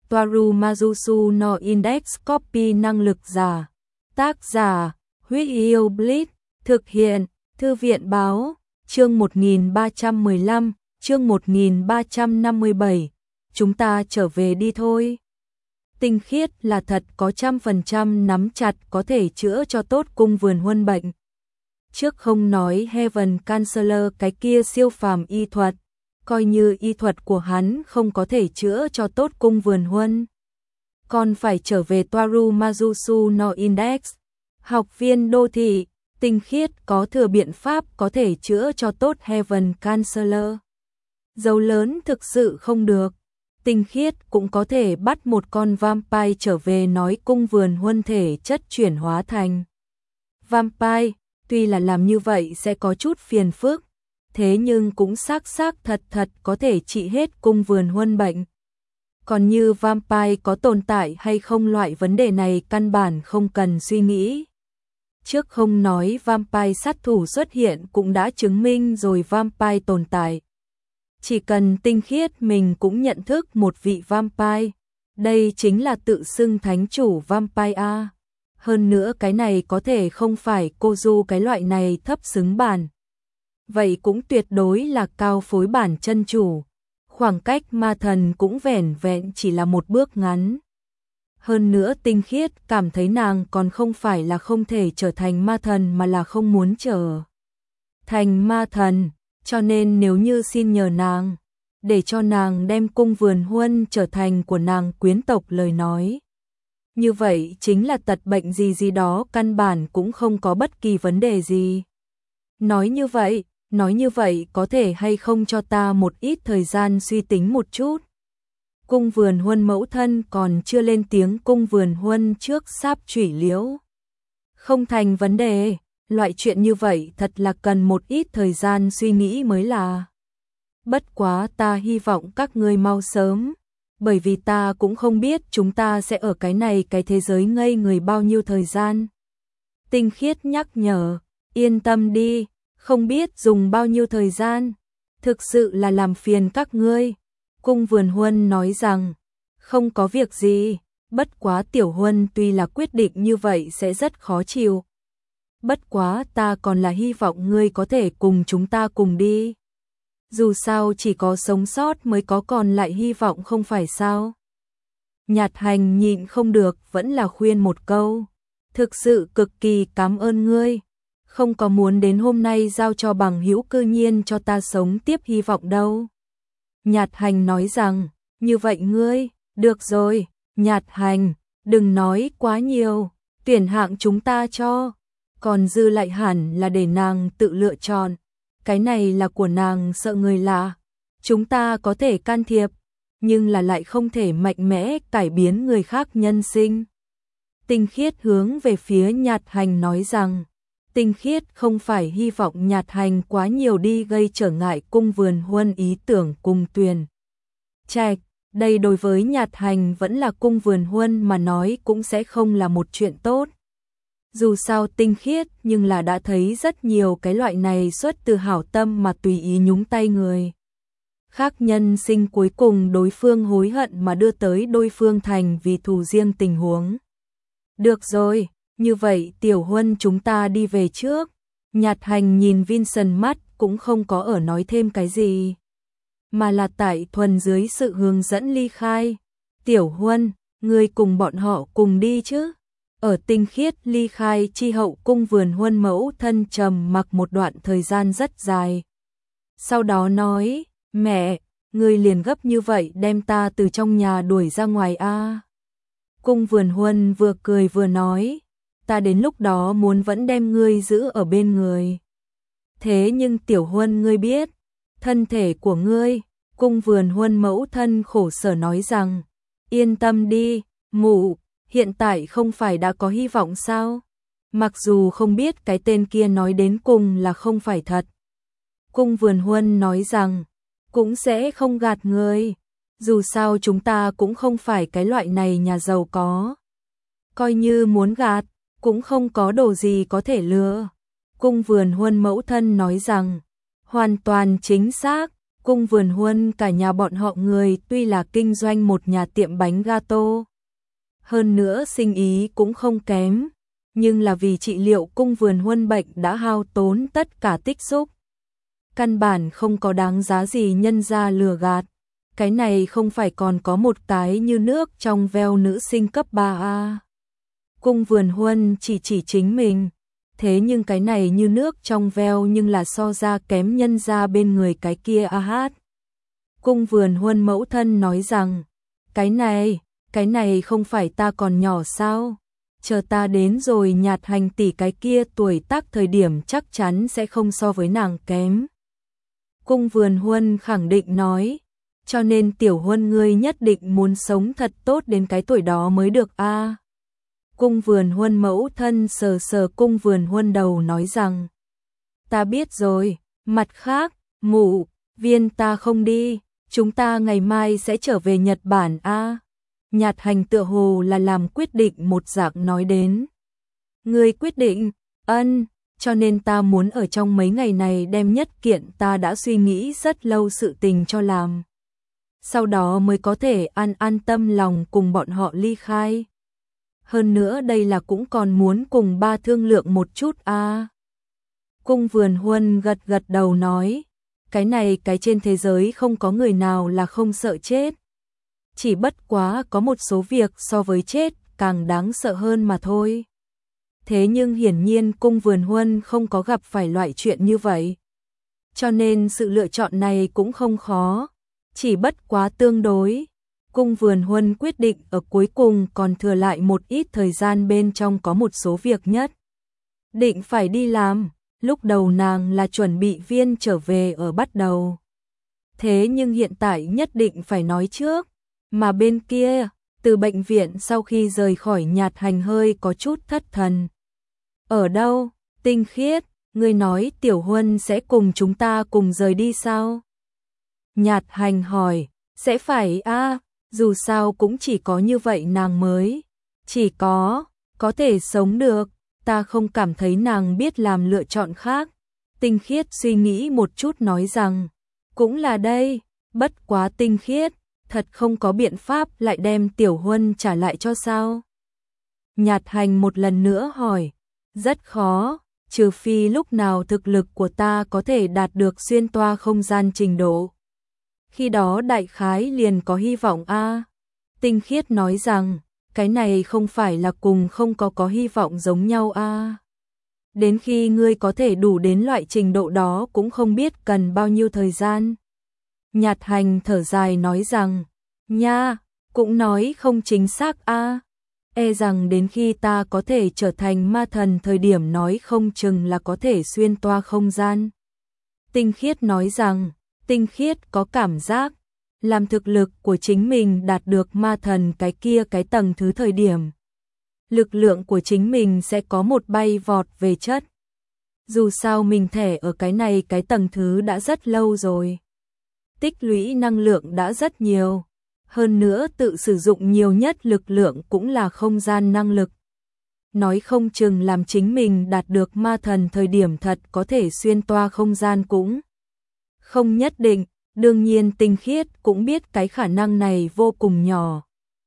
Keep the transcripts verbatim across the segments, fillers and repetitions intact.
Toaru Majusu no Index Copy năng lực giả. Tác giả, Huyết Yêu Blitz. Thực hiện, Thư viện báo. Chương một nghìn ba trăm mười lăm, chương một nghìn ba trăm năm mươi bảy. Chúng ta trở về đi thôi. Tinh khiết là thật có trăm phần trăm nắm chặt có thể chữa cho tốt cung vườn huân bệnh. Trước không nói Heaven Counselor cái kia siêu phàm y thuật, coi như y thuật của hắn không có thể chữa cho tốt cung vườn huân. Còn phải trở về Toaru Majusu no Index. Học viên đô thị, tinh khiết có thừa biện pháp có thể chữa cho tốt Heaven Counselor. Dấu lớn thực sự không được. Tinh khiết cũng có thể bắt một con vampire trở về nói cung vườn huân thể chất chuyển hóa thành vampire, tuy là làm như vậy sẽ có chút phiền phức, thế nhưng cũng xác xác thật thật có thể trị hết cung vườn huân bệnh. Còn như vampire có tồn tại hay không loại vấn đề này căn bản không cần suy nghĩ. Trước không nói vampire sát thủ xuất hiện cũng đã chứng minh rồi vampire tồn tại. Chỉ cần tinh khiết mình cũng nhận thức một vị vampire, đây chính là tự xưng thánh chủ vampire. Hơn nữa cái này có thể không phải cô du cái loại này thấp xứng bản. Vậy cũng tuyệt đối là cao phối bản chân chủ. Khoảng cách ma thần cũng vẻn vẹn chỉ là một bước ngắn. Hơn nữa tinh khiết cảm thấy nàng còn không phải là không thể trở thành ma thần mà là không muốn trở thành ma thần. Cho nên nếu như xin nhờ nàng, để cho nàng đem cung vườn huân trở thành của nàng quyến tộc lời nói. Như vậy chính là tật bệnh gì gì đó căn bản cũng không có bất kỳ vấn đề gì. Nói như vậy, nói như vậy có thể hay không cho ta một ít thời gian suy tính một chút. Cung vườn huân mẫu thân còn chưa lên tiếng cung vườn huân trước sáp chủy liễu. Không thành vấn đề. Loại chuyện như vậy thật là cần một ít thời gian suy nghĩ mới là. Bất quá ta hy vọng các ngươi mau sớm, bởi vì ta cũng không biết chúng ta sẽ ở cái này cái thế giới ngây người bao nhiêu thời gian. Tinh khiết nhắc nhở, yên tâm đi, không biết dùng bao nhiêu thời gian, thực sự là làm phiền các ngươi. Cung vườn huân nói rằng, không có việc gì, bất quá tiểu huân tuy là quyết định như vậy sẽ rất khó chịu. Bất quá ta còn là hy vọng ngươi có thể cùng chúng ta cùng đi. Dù sao chỉ có sống sót mới có còn lại hy vọng không phải sao. Nhạt hành nhịn không được vẫn là khuyên một câu. Thực sự cực kỳ cảm ơn ngươi. Không có muốn đến hôm nay giao cho bằng hữu cư nhiên cho ta sống tiếp hy vọng đâu. Nhạt hành nói rằng, như vậy ngươi, được rồi, nhạt hành, đừng nói quá nhiều, tuyển hạng chúng ta cho. Còn dư lại hẳn là để nàng tự lựa chọn. Cái này là của nàng sợ người lạ. Chúng ta có thể can thiệp, nhưng là lại không thể mạnh mẽ cải biến người khác nhân sinh. Tinh khiết hướng về phía nhạt hành nói rằng, tinh khiết không phải hy vọng nhạt hành quá nhiều đi gây trở ngại cung vườn huân ý tưởng cùng Tuyền Trạch. Đây đối với nhạt hành vẫn là cung vườn huân mà nói cũng sẽ không là một chuyện tốt. Dù sao tinh khiết nhưng là đã thấy rất nhiều cái loại này xuất từ hảo tâm mà tùy ý nhúng tay người khác nhân sinh cuối cùng đối phương hối hận mà đưa tới đối phương thành vì thù riêng tình huống. Được rồi, như vậy tiểu huân chúng ta đi về trước. Nhạt hành nhìn Vincent mắt cũng không có ở nói thêm cái gì, mà là tại thuần dưới sự hướng dẫn ly khai. Tiểu huân, ngươi cùng bọn họ cùng đi chứ. Ở tinh khiết ly khai chi hậu cung vườn huân mẫu thân trầm mặc một đoạn thời gian rất dài. Sau đó nói, mẹ, ngươi liền gấp như vậy đem ta từ trong nhà đuổi ra ngoài a? À? Cung vườn huân vừa cười vừa nói, ta đến lúc đó muốn vẫn đem ngươi giữ ở bên người. Thế nhưng tiểu huân ngươi biết, thân thể của ngươi, cung vườn huân mẫu thân khổ sở nói rằng, yên tâm đi, mụ. Hiện tại không phải đã có hy vọng sao? Mặc dù không biết cái tên kia nói đến cùng là không phải thật. Cung vườn huân nói rằng, cũng sẽ không gạt người. Dù sao chúng ta cũng không phải cái loại này nhà giàu có. Coi như muốn gạt, cũng không có đồ gì có thể lừa. Cung vườn huân mẫu thân nói rằng, hoàn toàn chính xác. Cung Vườn Huân cả nhà bọn họ người tuy là kinh doanh một nhà tiệm bánh gato, hơn nữa sinh ý cũng không kém, nhưng là vì trị liệu Cung Vườn Huân bệnh đã hao tốn tất cả tích xúc. Căn bản không có đáng giá gì nhân ra lừa gạt. Cái này không phải còn có một cái như nước trong veo nữ sinh cấp ba a. Cung Vườn Huân chỉ chỉ chính mình, thế nhưng cái này như nước trong veo nhưng là so ra kém nhân ra bên người cái kia a hát. Cung Vườn Huân mẫu thân nói rằng, cái này, cái này không phải ta còn nhỏ sao? Chờ ta đến rồi Nhạt Hành tỷ cái kia tuổi tác thời điểm chắc chắn sẽ không so với nàng kém. Cung Vườn Huân khẳng định nói, cho nên Tiểu Huân ngươi nhất định muốn sống thật tốt đến cái tuổi đó mới được a. À. Cung Vườn Huân mẫu thân sờ sờ Cung Vườn Huân đầu nói rằng, ta biết rồi, mặt khác, mụ, Viên ta không đi, chúng ta ngày mai sẽ trở về Nhật Bản a. À. Nhạt Hành tựa hồ là làm quyết định một dạng nói đến. Ngươi quyết định, ân, cho nên ta muốn ở trong mấy ngày này đem nhất kiện ta đã suy nghĩ rất lâu sự tình cho làm. Sau đó mới có thể an an tâm lòng cùng bọn họ ly khai. Hơn nữa đây là cũng còn muốn cùng ba thương lượng một chút a. À. Cung Vườn Huân gật gật đầu nói, cái này cái trên thế giới không có người nào là không sợ chết. Chỉ bất quá có một số việc so với chết càng đáng sợ hơn mà thôi. Thế nhưng hiển nhiên Cung Vườn Huân không có gặp phải loại chuyện như vậy. Cho nên sự lựa chọn này cũng không khó, chỉ bất quá tương đối. Cung Vườn Huân quyết định ở cuối cùng còn thừa lại một ít thời gian bên trong có một số việc nhất định phải đi làm. Lúc đầu nàng là chuẩn bị Viên trở về ở bắt đầu. Thế nhưng hiện tại nhất định phải nói trước. Mà bên kia, từ bệnh viện sau khi rời khỏi Nhạt Hành hơi có chút thất thần. Ở đâu? Tinh Khiết, ngươi nói Tiểu Huân sẽ cùng chúng ta cùng rời đi sao? Nhạt Hành hỏi, sẽ phải a, à, dù sao cũng chỉ có như vậy nàng mới. Chỉ có, có thể sống được, ta không cảm thấy nàng biết làm lựa chọn khác. Tinh Khiết suy nghĩ một chút nói rằng, cũng là đây, bất quá Tinh Khiết. Thật không có biện pháp lại đem Tiểu Huân trả lại cho sao? Nhạt Hành một lần nữa hỏi, rất khó, trừ phi lúc nào thực lực của ta có thể đạt được xuyên toa không gian trình độ. Khi đó đại khái liền có hy vọng a. À. Tinh Khiết nói rằng, cái này không phải là cùng không có có hy vọng giống nhau a. À. Đến khi ngươi có thể đủ đến loại trình độ đó cũng không biết cần bao nhiêu thời gian. Nhạt Hành thở dài nói rằng, nha, cũng nói không chính xác a. À. E rằng đến khi ta có thể trở thành ma thần thời điểm nói không chừng là có thể xuyên toa không gian. Tinh Khiết nói rằng, Tinh Khiết có cảm giác, làm thực lực của chính mình đạt được ma thần cái kia cái tầng thứ thời điểm. Lực lượng của chính mình sẽ có một bay vọt về chất. Dù sao mình thẻ ở cái này cái tầng thứ đã rất lâu rồi. Tích lũy năng lượng đã rất nhiều. Hơn nữa tự sử dụng nhiều nhất lực lượng cũng là không gian năng lực. Nói không chừng làm chính mình đạt được ma thần thời điểm thật có thể xuyên toa không gian cũng không nhất định. Đương nhiên Tinh Khiết cũng biết cái khả năng này vô cùng nhỏ.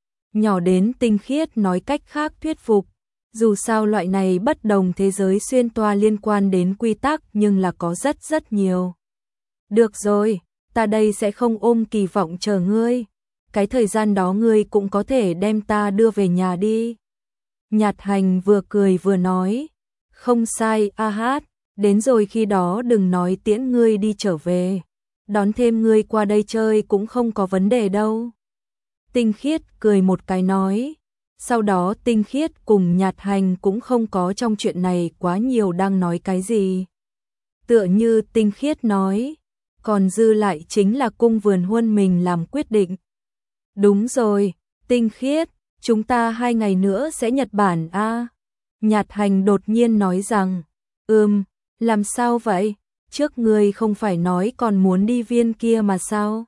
Nhỏ đến Tinh Khiết nói cách khác thuyết phục. Dù sao loại này bất đồng thế giới xuyên toa liên quan đến quy tắc nhưng là có rất rất nhiều. Được rồi, ta đây sẽ không ôm kỳ vọng chờ ngươi. Cái thời gian đó ngươi cũng có thể đem ta đưa về nhà đi. Nhạt Hành vừa cười vừa nói. Không sai, a hát, đến rồi khi đó đừng nói tiễn ngươi đi trở về. Đón thêm ngươi qua đây chơi cũng không có vấn đề đâu. Tinh Khiết cười một cái nói. Sau đó Tinh Khiết cùng Nhạt Hành cũng không có trong chuyện này quá nhiều đang nói cái gì. Tựa như Tinh Khiết nói, còn dư lại chính là Cung Vườn Huân mình làm quyết định. Đúng rồi, Tinh Khiết, chúng ta hai ngày nữa sẽ Nhật Bản a. À? Nhạt Hành đột nhiên nói rằng, ừm, làm sao vậy? Trước ngươi không phải nói còn muốn đi Viên kia mà sao?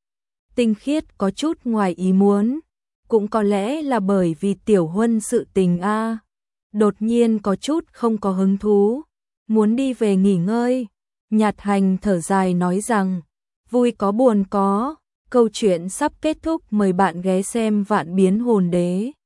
Tinh Khiết có chút ngoài ý muốn, cũng có lẽ là bởi vì Tiểu Huân sự tình a. À? Đột nhiên có chút không có hứng thú, muốn đi về nghỉ ngơi. Nhạt Hành thở dài nói rằng, vui có buồn có, câu chuyện sắp kết thúc, mời bạn ghé xem Vạn Biến Hồn Đế.